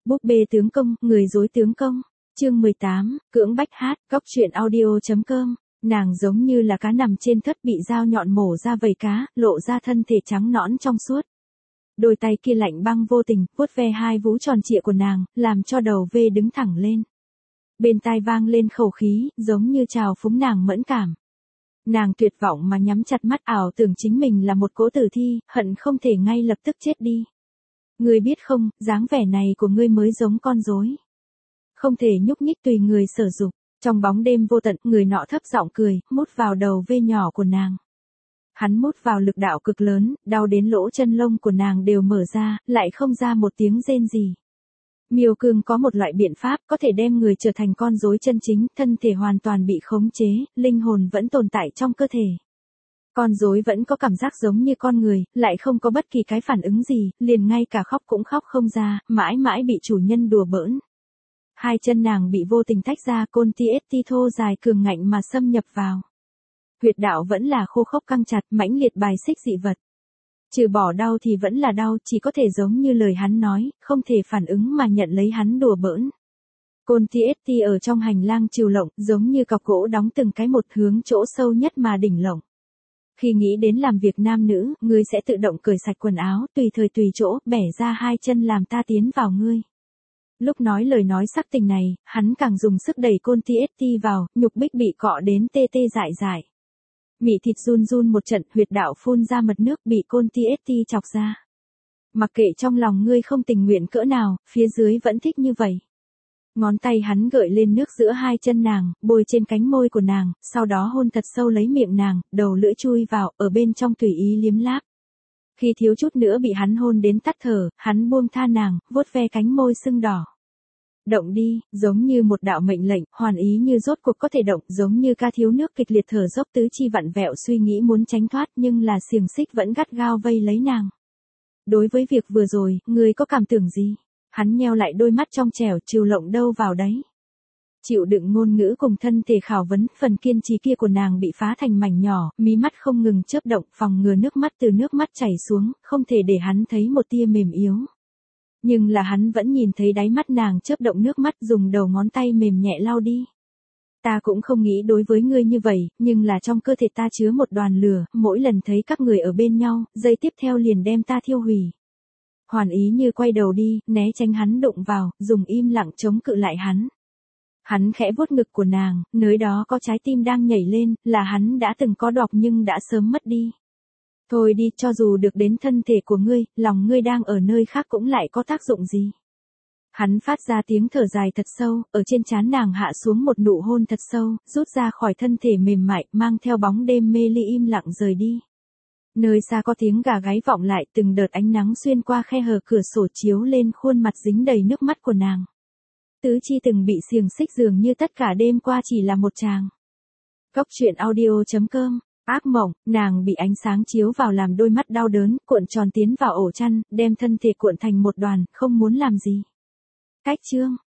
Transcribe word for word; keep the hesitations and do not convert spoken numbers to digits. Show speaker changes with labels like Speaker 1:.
Speaker 1: Búp bê tướng công, người dối tướng công. Chương mười tám, cưỡng bách hát, góc truyện audio.com. Nàng giống như là cá nằm trên thớt bị dao nhọn mổ ra vầy cá, lộ ra thân thể trắng nõn trong suốt. Đôi tay kia lạnh băng vô tình, vuốt ve hai vú tròn trịa của nàng, làm cho đầu vê đứng thẳng lên. Bên tai vang lên khẩu khí, giống như trào phúng nàng mẫn cảm. Nàng tuyệt vọng mà nhắm chặt mắt, ảo tưởng chính mình là một cỗ tử thi, hận không thể ngay lập tức chết đi. Ngươi biết không, dáng vẻ này của ngươi mới giống con rối. Không thể nhúc nhích tùy người sở dục. Trong bóng đêm vô tận, người nọ thấp giọng cười, mút vào đầu vê nhỏ của nàng. Hắn mút vào lực đạo cực lớn, đau đến lỗ chân lông của nàng đều mở ra, lại không ra một tiếng rên gì. Miêu Cương có một loại biện pháp có thể đem người trở thành con rối chân chính, thân thể hoàn toàn bị khống chế, linh hồn vẫn tồn tại trong cơ thể. Con rối vẫn có cảm giác giống như con người, lại không có bất kỳ cái phản ứng gì, liền ngay cả khóc cũng khóc không ra, mãi mãi bị chủ nhân đùa bỡn. Hai chân nàng bị vô tình tách ra, côn ti ết ti thô dài cường ngạnh mà xâm nhập vào. Huyệt đạo vẫn là khô khốc căng chặt, mãnh liệt bài xích dị vật. Trừ bỏ đau thì vẫn là đau, chỉ có thể giống như lời hắn nói, không thể phản ứng mà nhận lấy hắn đùa bỡn. Côn ti ết ti ở trong hành lang trừu lộng, giống như cọc gỗ đóng từng cái một hướng chỗ sâu nhất mà đỉnh lộng. Khi nghĩ đến làm việc nam nữ, ngươi sẽ tự động cởi sạch quần áo, tùy thời tùy chỗ, bẻ ra hai chân làm ta tiến vào ngươi. Lúc nói lời nói sắc tình này, hắn càng dùng sức đẩy côn ti ết ti vào, nhục bích bị cọ đến tê tê dại dại. Mị thịt run run một trận, huyệt đạo phun ra mật nước bị côn ti ết ti chọc ra. Mặc kệ trong lòng ngươi không tình nguyện cỡ nào, phía dưới vẫn thích như vậy. Ngón tay hắn gợi lên nước giữa hai chân nàng, bôi trên cánh môi của nàng, sau đó hôn thật sâu lấy miệng nàng, đầu lưỡi chui vào, ở bên trong tùy ý liếm láp. Khi thiếu chút nữa bị hắn hôn đến tắt thở, hắn buông tha nàng, vuốt ve cánh môi sưng đỏ. Động đi, giống như một đạo mệnh lệnh, hoàn ý như rốt cuộc có thể động, giống như ca thiếu nước kịch liệt thở dốc tứ chi vặn vẹo suy nghĩ muốn tránh thoát nhưng là xiềng xích vẫn gắt gao vây lấy nàng. Đối với việc vừa rồi, ngươi có cảm tưởng gì? Hắn nheo lại đôi mắt trong trẻo, trừu lộng đâu vào đấy. Chịu đựng ngôn ngữ cùng thân thể khảo vấn, phần kiên trì kia của nàng bị phá thành mảnh nhỏ, mí mắt không ngừng chớp động, phòng ngừa nước mắt từ nước mắt chảy xuống, không thể để hắn thấy một tia mềm yếu. Nhưng là hắn vẫn nhìn thấy đáy mắt nàng chớp động nước mắt, dùng đầu ngón tay mềm nhẹ lau đi. Ta cũng không nghĩ đối với ngươi như vậy, nhưng là trong cơ thể ta chứa một đoàn lửa, mỗi lần thấy các người ở bên nhau, giây tiếp theo liền đem ta thiêu hủy. Hoàn ý như quay đầu đi, né tránh hắn đụng vào, dùng im lặng chống cự lại hắn. Hắn khẽ vuốt ngực của nàng, nơi đó có trái tim đang nhảy lên, là hắn đã từng có đọc nhưng đã sớm mất đi. Thôi đi, cho dù được đến thân thể của ngươi, lòng ngươi đang ở nơi khác cũng lại có tác dụng gì. Hắn phát ra tiếng thở dài thật sâu, ở trên trán nàng hạ xuống một nụ hôn thật sâu, rút ra khỏi thân thể mềm mại, mang theo bóng đêm mê ly im lặng rời đi. Nơi xa có tiếng gà gáy vọng lại, từng đợt ánh nắng xuyên qua khe hở cửa sổ chiếu lên khuôn mặt dính đầy nước mắt của nàng. Tứ chi từng bị xiềng xích dường như tất cả đêm qua chỉ là một tràng. Góc truyện audio.com. Ác mộng, nàng bị ánh sáng chiếu vào làm đôi mắt đau đớn, cuộn tròn tiến vào ổ chăn, đem thân thể cuộn thành một đoàn, không muốn làm gì. Cách chương.